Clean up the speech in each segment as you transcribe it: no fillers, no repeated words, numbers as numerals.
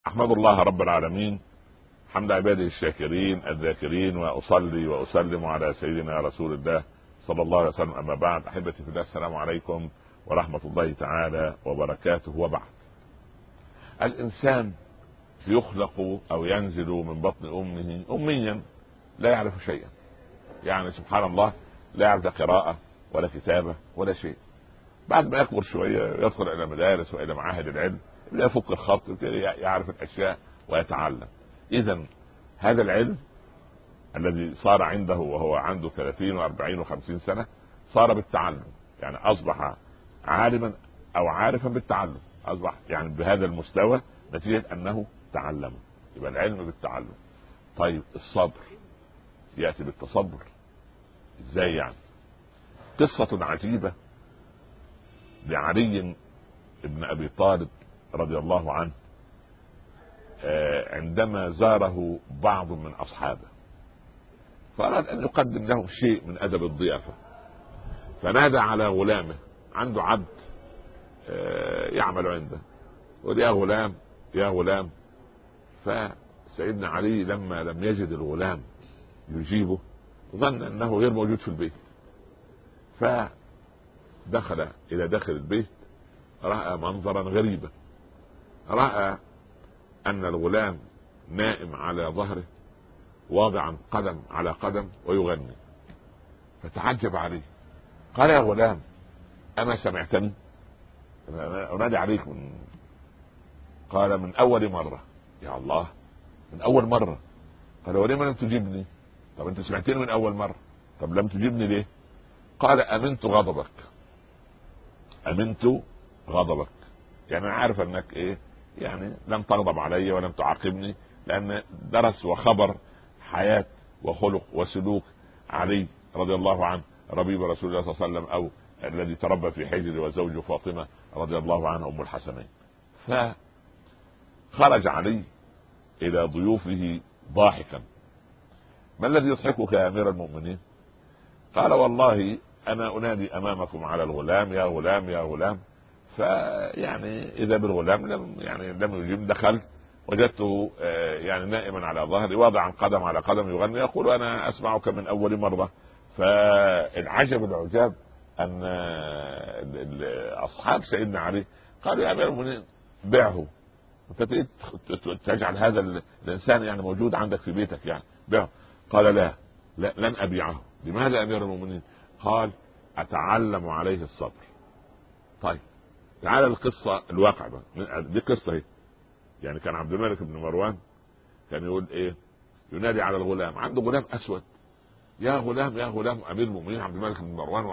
أحمد الله رب العالمين حمد عباده الشاكرين الذاكرين، وأصلي وأسلم على سيدنا رسول الله صلى الله عليه وسلم. أما بعد، أحبتي في الله، السلام عليكم ورحمة الله تعالى وبركاته. وبعد، الإنسان يخلق أو ينزل من بطن أمه أميا لا يعرف شيئا، يعني سبحان الله، لا يعرف قراءة ولا كتابة ولا شيء. بعد ما يكبر شوية يدخل إلى مدارس وإلى معاهد العلم، يفك الخط، يعرف الأشياء ويتعلم. إذن هذا العلم الذي صار عنده وهو عنده 30 و40 و50 سنة صار بالتعلم، يعني أصبح عالما أو عارفا بالتعلم، أصبح يعني بهذا المستوى نتيجة أنه تعلم. يبقى العلم بالتعلم. طيب، الصبر يأتي بالتصبر. إزاي يعني؟ قصة عجيبة لعلي بن أبي طالب رضي الله عنه، عندما زاره بعض من أصحابه فأراد أن يقدم لهم شيء من أدب الضيافة، فنادى على غلامه، عنده عبد يعمل عنده، وقال: يا غلام يا غلام. فسيدنا علي لما لم يجد الغلام يجيبه ظن أنه غير موجود في البيت، فدخل إلى داخل البيت، رأى منظرا غريبا، رأى أن الغلام نائم على ظهره واضعا قدم على قدم ويغني، فتعجب عليه، قال: يا غلام، أما سمعتني؟ أنا أنادي عليك قال: من أول مرة. يا الله، من أول مرة؟ قال: ولما لم تجيبني؟ طب أنت سمعتني من أول مرة، طب لم تجيبني ليه؟ قال: أمنت غضبك، أمنت غضبك، يعني أنا عارف أنك إيه، يعني لم تغضب علي ولم تعاقبني، لأن درس وخبر حياة وخلق وسلوك علي رضي الله عنه، ربيب رسول الله صلى الله عليه وسلم، أو الذي تربى في حجر وزوجه فاطمة رضي الله عنها أم الحسنين. فخرج علي إلى ضيوفه ضاحكا: ما الذي يضحكك يا أمير المؤمنين؟ قال: والله أنا أنادي أمامكم على الغلام، يا غلام يا غلام، فيعني إذا بالغلام لم يجيب. دخلت وجدته يعني نائما على ظهري واضعا قدم على قدم يغني، يقول: أنا أسمعك من أول مرة. فالعجب العجاب أن أصحاب سيدنا علي قالوا: يا أمير المؤمنين، بعه، أنت تجعل هذا الإنسان يعني موجود عندك في بيتك، يعني بعه. قال: لا لن أبيعه. لماذا يا أمير المؤمنين؟ قال: أتعلم عليه الصبر. طيب، تعال القصة الواقع بقى. دي قصة هي، يعني كان عبد الملك بن مروان كان يقول ايه، ينادي على الغلام، عنده غلام اسود: يا غلام يا غلام. امير المؤمنين عبد الملك بن مروان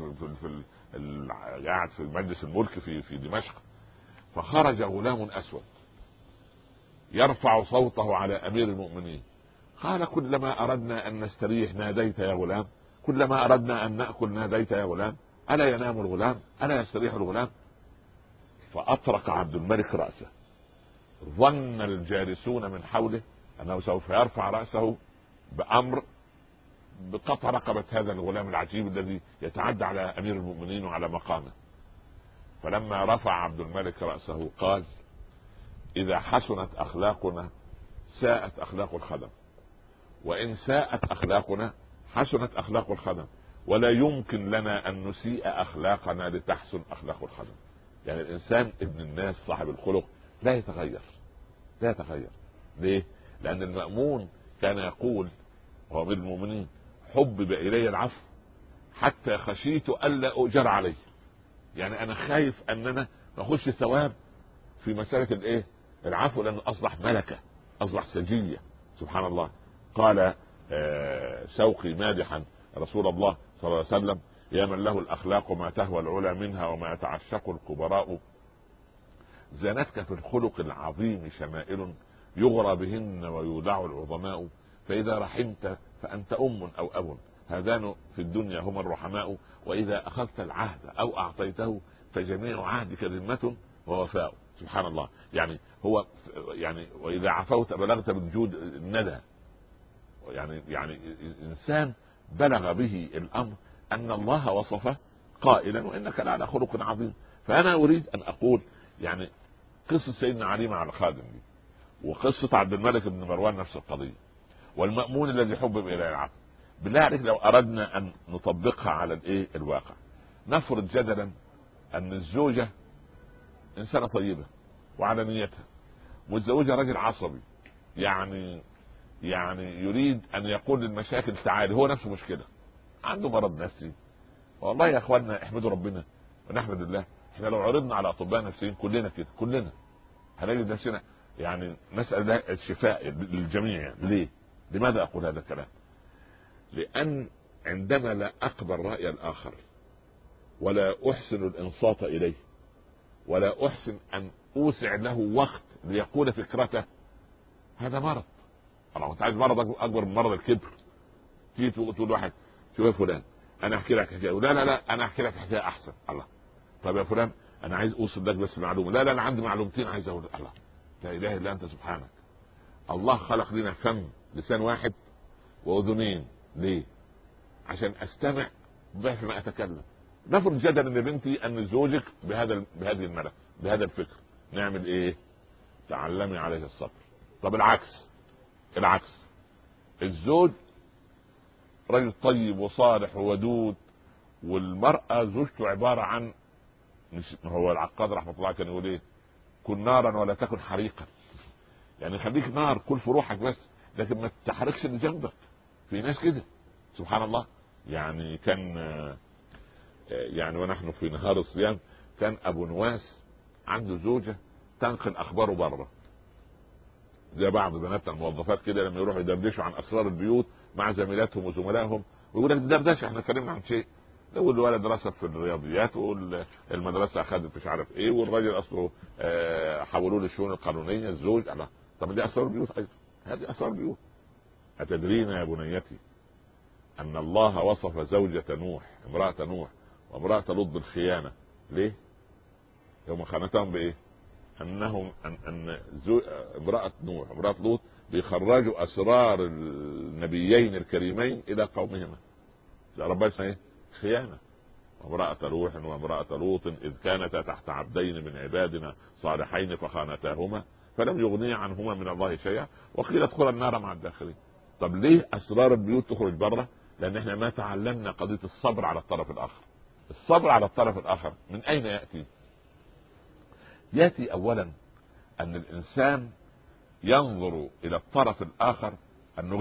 قاعد في مجلس الملك في دمشق، فخرج غلام اسود يرفع صوته على امير المؤمنين. قال: كلما اردنا ان نستريح ناديت يا غلام، كلما اردنا ان ناكل ناديت يا غلام، الا ينام الغلام، الا يستريح الغلام؟ فاطرق عبد الملك راسه، ظن الجالسون من حوله انه سوف يرفع راسه بامر بقطع رقبه هذا الغلام العجيب الذي يتعدى على امير المؤمنين وعلى مقامه. فلما رفع عبد الملك راسه قال: اذا حسنت اخلاقنا ساءت اخلاق الخدم، وان ساءت اخلاقنا حسنت اخلاق الخدم، ولا يمكن لنا ان نسيء اخلاقنا لتحسن اخلاق الخدم. يعني الانسان ابن الناس صاحب الخلق لا يتغير، لا يتغير. ليه؟ لأن المأمون كان يقول، هو أمير المؤمنين: حبب إلي العفو حتى خشيت ألا أؤجر عليه. يعني أنا خايف أننا نخش ثواب في مسألة الإيه؟ العفو، لأنه أصبح ملكة، أصبح سجية. سبحان الله. قال شوقي مادحا رسول الله صلى الله عليه وسلم: يا من له الأخلاق ما تهوى العلا منها وما يتعشق الكبراء، زانتك في الخلق العظيم شمائل يغرى بهن ويودع العظماء، فإذا رحمت فأنت أم أو أب، هذان في الدنيا هما الرحماء، وإذا أخذت العهد أو أعطيته فجميع عهدك ذمة ووفاء. سبحان الله. يعني هو يعني وإذا عفوت بلغت بالجود الندى. يعني إنسان بلغ به الأمر أن الله وصفه قائلا: وإنك لعلى خلق عظيم. فأنا أريد أن أقول يعني قصة سيدنا علي مع الخادم دي، وقصة عبد الملك بن مروان نفس القضية، والمأمون الذي حبب إلى العفو. بالله عليك لو أردنا أن نطبقها على الواقع، نفرض جدلا أن الزوجة إنسانة طيبة وعلى نيتها، والزوجة رجل عصبي، يعني يريد أن يقول للمشاكل تعالي، هو نفسه مشكلة، عنده مرض نفسي. والله يا اخواننا احمدوا ربنا ونحمد الله، احنا لو عرضنا على اطباء نفسيين كلنا كده، كلنا هنجد نفسنا يعني نسال الشفاء للجميع. يعني ليه؟ لماذا اقول هذا الكلام؟ لان عندما لا اقبل راي الاخر ولا احسن الانصات اليه ولا احسن ان اوسع له وقت ليقول فكرته، هذا مرض. الله، انت عايز مرض اكبر من مرض الكبر؟ تيجي تقول واحد شوف يا فلان انا احكي لك حكايه، لا انا احكي لك حكايه احسن. الله، طب يا فلان انا عايز اوصل لك بس معلومه، لا انا عندي معلومتين عايز اقول. الله، لا اله الا انت سبحانك. الله خلق لنا فم، لسان واحد واذنين، ليه؟ عشان استمع ضعف ما اتكلم. نفرض جدلا ان بنتي ان زوجك بهذه الملك، بهذا الفكر، نعمل ايه؟ تعلمي عليه الصبر. طب العكس، الزوج رجل طيب وصالح وودود، والمرأة زوجته عبارة عن، مش هو العقاد رحمة الله كان يقول ايه؟ كن نارا ولا تكن حريقا. يعني خليك نار، كل في روحك بس، لكن ما تحرقش اللي جنبك. في ناس كده سبحان الله. يعني كان يعني ونحن في نهار الصيام كان ابو نواس عنده زوجة تنقل اخباره بره، زي بعض بنات الموظفات كده لما يروحوا يدردشوا عن اسرار البيوت مع زميلاتهم وزملائهم، ويقول لك دردشه احنا اتكلمنا عن شيء، لو الولد رسب في الرياضيات والمدرسه اخذت مش عارف ايه، والراجل اصله حولوه للشؤون القانونيه الزوج. الله، طب دي اسرار البيوت ايضا، هذه اسرار البيوت. اتدرين يا بنيتي ان الله وصف زوجة نوح، امرأة نوح وامرأة لوط بالخيانة؟ ليه؟ يوم خانتهم بايه؟ انهم ان امرأة نوح وامرأة لوط بيخرجوا اسرار النبيين الكريمين الى قومهما. ربنا اسمها ايه؟ خيانة. وامرأة نوح وامرأة لوط اذ كانتا تحت عبدين من عبادنا صالحين فخانتاهما فلم يغنيا عنهما من الله شيئا وقيل ادخلا النار مع الداخلين. طب ليه اسرار البيوت تخرج بره؟ لان احنا ما تعلمنا قضية الصبر على الطرف الاخر. الصبر على الطرف الاخر من اين يأتي؟ يأتي اولا ان الانسان ينظر الى الطرف الاخر انه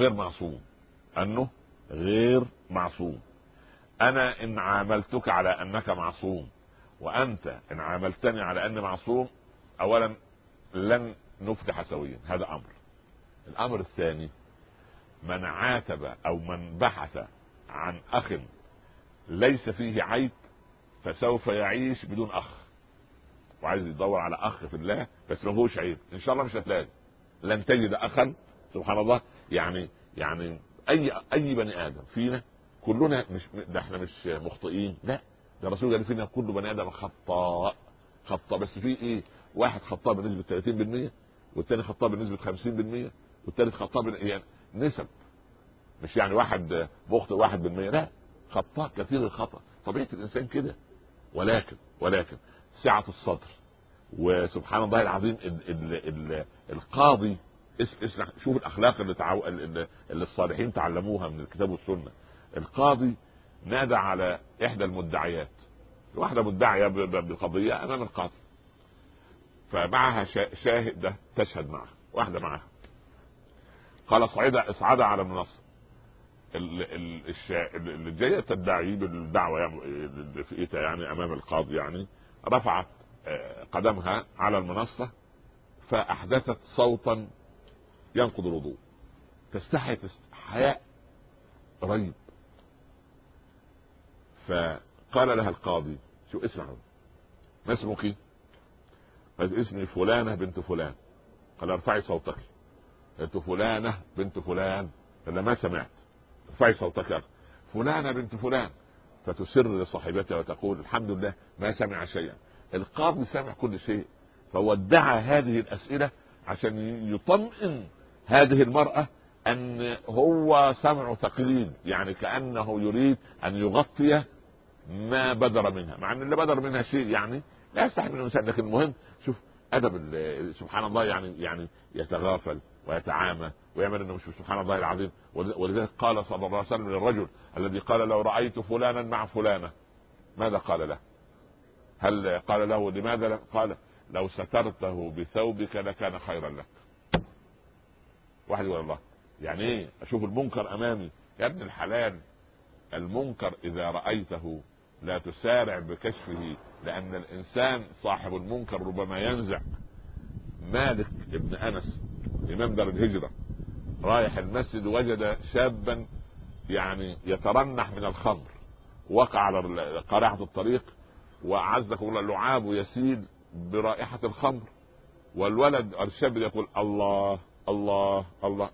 غير معصوم. انا ان عاملتك على انك معصوم وانت ان عاملتني على اني معصوم، اولا لن نفلح سويا، هذا امر. الامر الثاني، من عاتب او من بحث عن اخ ليس فيه عيب فسوف يعيش بدون اخ، وعايز يدور على اخ في الله بس ما فيهوش عيب، ان شاء الله مش هتلاقي، لن تجد اخا. سبحان الله. يعني اي بني ادم فينا كلنا مش ده، احنا مش مخطئين، لا، ده الرسول قال فينا كل بني ادم خطاء. بس في ايه؟ واحد خطاء بنسبه 30%، والثاني خطاء بنسبه 50%، والثالث خطاء يعني نسب، مش يعني واحد مخطئ 1%، لا، خطاء كثير الخطأ، طبيعه الانسان كده. ولكن سعة الصدر، وسبحان الله العظيم القاضي اسمع، شوف الاخلاق اللي الصالحين تعلموها من الكتاب والسنه. القاضي نادى على احدى المدعيات، واحده مدعيه بقضيه امام القاضي، فمعها شاهده تشهد معها، واحده معها. قال اصعد على المنصه. اللي جايه تدعي بالدعوه يعني امام القاضي، يعني رفعت قدمها على المنصه فاحدثت صوتا ينقض الوضوء، تستحي حياء رهيب. فقال لها القاضي شو اسمعوا، ما اسمك؟ قالت اسمي فلانة بنت فلان. قال ارفعي صوتك. قالت فلانة بنت فلان. قال ما سمعت. ارفعي صوتك. فلانة بنت فلان. فتسر لصاحبتها وتقول الحمد لله ما سمع شيئا. القاضي سمع كل شيء، فودع هذه الأسئلة عشان يطمئن هذه المرأة ان هو سمع ثقيل، يعني كأنه يريد ان يغطي ما بدر منها، مع ان اللي بدر منها شيء يعني لا يستحي من الانسان، لكن المهم شوف سبحان الله، يعني يتغافل ويتعامى ويعمل انه مش سبحان الله العظيم. ولذلك قال صلى الله عليه وسلم للرجل الذي قال لو رأيت فلانا مع فلانة، ماذا قال له؟ هل قال له لماذا؟ قال لو سترته بثوبك لكان خيرا لك. واحد يقول الله يعني ايه اشوف المنكر امامي؟ يا ابن الحلال، المنكر اذا رأيته لا تسارع بكشفه، لان الانسان صاحب المنكر ربما ينزع. مالك ابن انس امام دار الهجرة رايح المسجد وجد شابا يعني يترنح من الخمر، وقع على قارعة الطريق، وعزكم الله اللعاب يسيل برائحة الخمر، والولد الشاب يقول الله الله الله.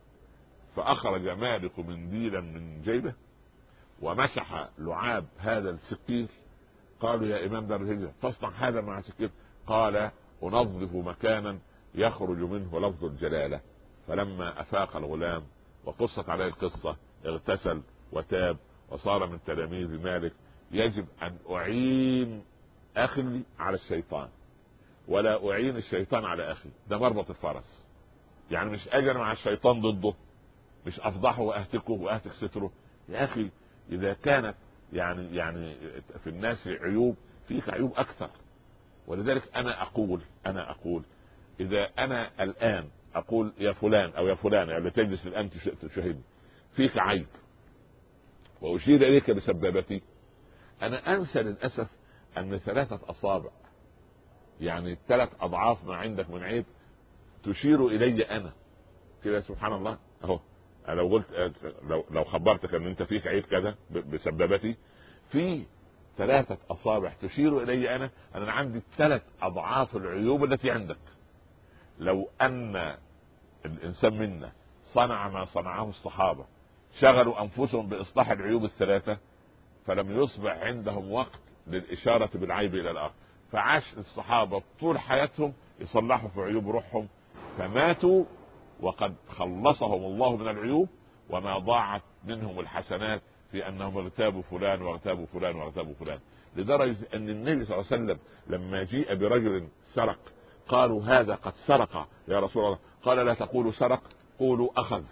فأخرج مالك منديلا من جيبه ومسح لعاب هذا السكير. قالوا يا إمام دار الهجرة تصنع هذا مع سكير؟ قال أنظف مكانا يخرج منه لفظ الجلالة. فلما أفاق الغلام وقصت عليه القصة اغتسل وتاب وصار من تلاميذ مالك. يجب أن أعين أخي على الشيطان ولا أعين الشيطان على أخي. ده مربط الفرس، يعني مش أجر مع الشيطان ضده، مش أفضحه وأهتكه وأهتك ستره. يا أخي إذا كانت يعني في الناس عيوب، فيك عيوب أكثر. ولذلك أنا أقول إذا أنا الآن أقول يا فلان أو يا فلانة اللي تجلس الآن تشاهدني فيك عيب وأشير إليك بسبابتي، أنا أنسى للأسف أن 3 أصابع يعني 3 أضعاف ما عندك من عيب تشير إلي أنا كده. سبحان الله. أهو أنا لو قلت لو خبرتك أن أنت فيك عيب كذا بسبابتي، في 3 أصابع تشير إلي أنا عندي 3 أضعاف العيوب التي عندك. لو أن الإنسان منا صنع ما صنعه الصحابة، شغلوا أنفسهم بإصلاح العيوب ال3، فلم يصبح عندهم وقت للإشارة بالعيب إلى الآخر. فعاش الصحابة طول حياتهم يصلحوا في عيوب روحهم، فماتوا وقد خلصهم الله من العيوب، وما ضاعت منهم الحسنات في أنهم اغتابوا فلان واغتابوا فلان واغتابوا فلان. لدرجة أن النبي صلى الله عليه وسلم لما جيء برجل سرق قالوا هذا قد سرق يا رسول الله، قال لا تقولوا سرق، قولوا أخذ.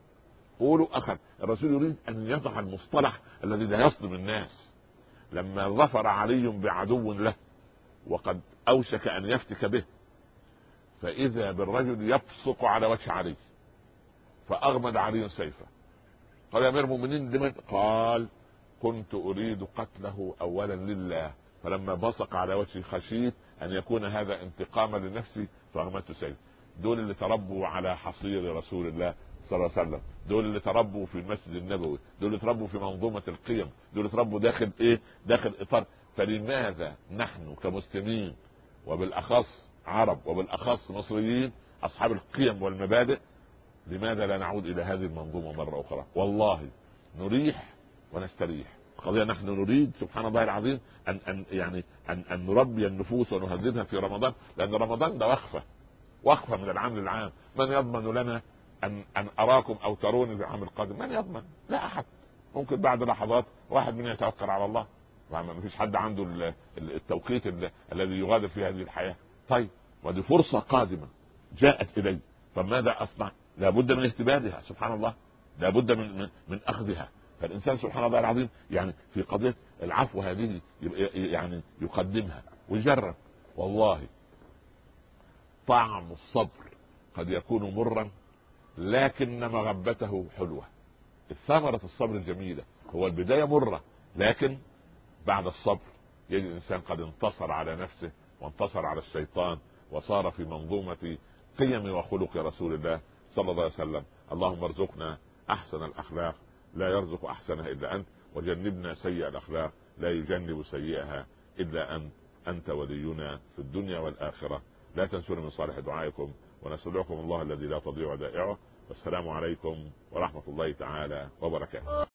الرسول يريد أن يضع المصطلح الذي لا يصدم الناس. لما ظفر علي بعدو له وقد أوشك أن يفتك به، فإذا بالرجل يبصق على وجه علي، فأغمد علي سيفه. قال يا أمير المؤمنين لمن؟ قال كنت أريد قتله أولا لله، فلما بصق على وجهي خشيت أن يكون هذا انتقاما لنفسي فأغمدت سيف. دول اللي تربوا على حصير رسول الله صلى الله عليه وسلم، دول اللي تربوا في المسجد النبوي، دول اللي تربوا في منظومة القيم، دول اللي تربوا داخل إطار. فلماذا نحن كمسلمين وبالأخص عرب وبالأخص مصريين أصحاب القيم والمبادئ لماذا لا نعود إلى هذه المنظومة مرة أخرى؟ والله نريح ونستريح. قضية نحن نريد سبحان الله العظيم أن نربي النفوس ونهذبها في رمضان، لأن رمضان ده وقفة من العام للعام. من يضمن لنا أن أراكم أو تروني في العام القادم؟ من يضمن؟ لا أحد. ممكن بعد لحظات واحد منا يتوكل على الله، ما فيش حد عنده التوقيت الذي يغادر في هذه الحياة. طيب ودي فرصة قادمة جاءت إلي، فماذا أصنع؟ لابد من اهتبادها سبحان الله، لابد من أخذها. فالإنسان سبحان الله العظيم يعني في قضية العفو هذه يعني يقدمها ويجرب. والله طعم الصبر قد يكون مرا لكن مغبته حلوة. الثمرة الصبر الجميلة هو البداية مرة، لكن بعد الصبر يجد الإنسان قد انتصر على نفسه وانتصر على الشيطان وصار في منظومة قيم وخلق رسول الله صلى الله عليه وسلم. اللهم ارزقنا أحسن الأخلاق لا يرزق أحسنها إلا أنت، وجنبنا سيئة الأخلاق لا يجنب سيئها إلا أنت. أنت ولينا في الدنيا والآخرة. لا تنسونا من صالح دعائكم، ونستودعكم الله الذي لا تضيع ودائعه. والسلام عليكم ورحمة الله تعالى وبركاته.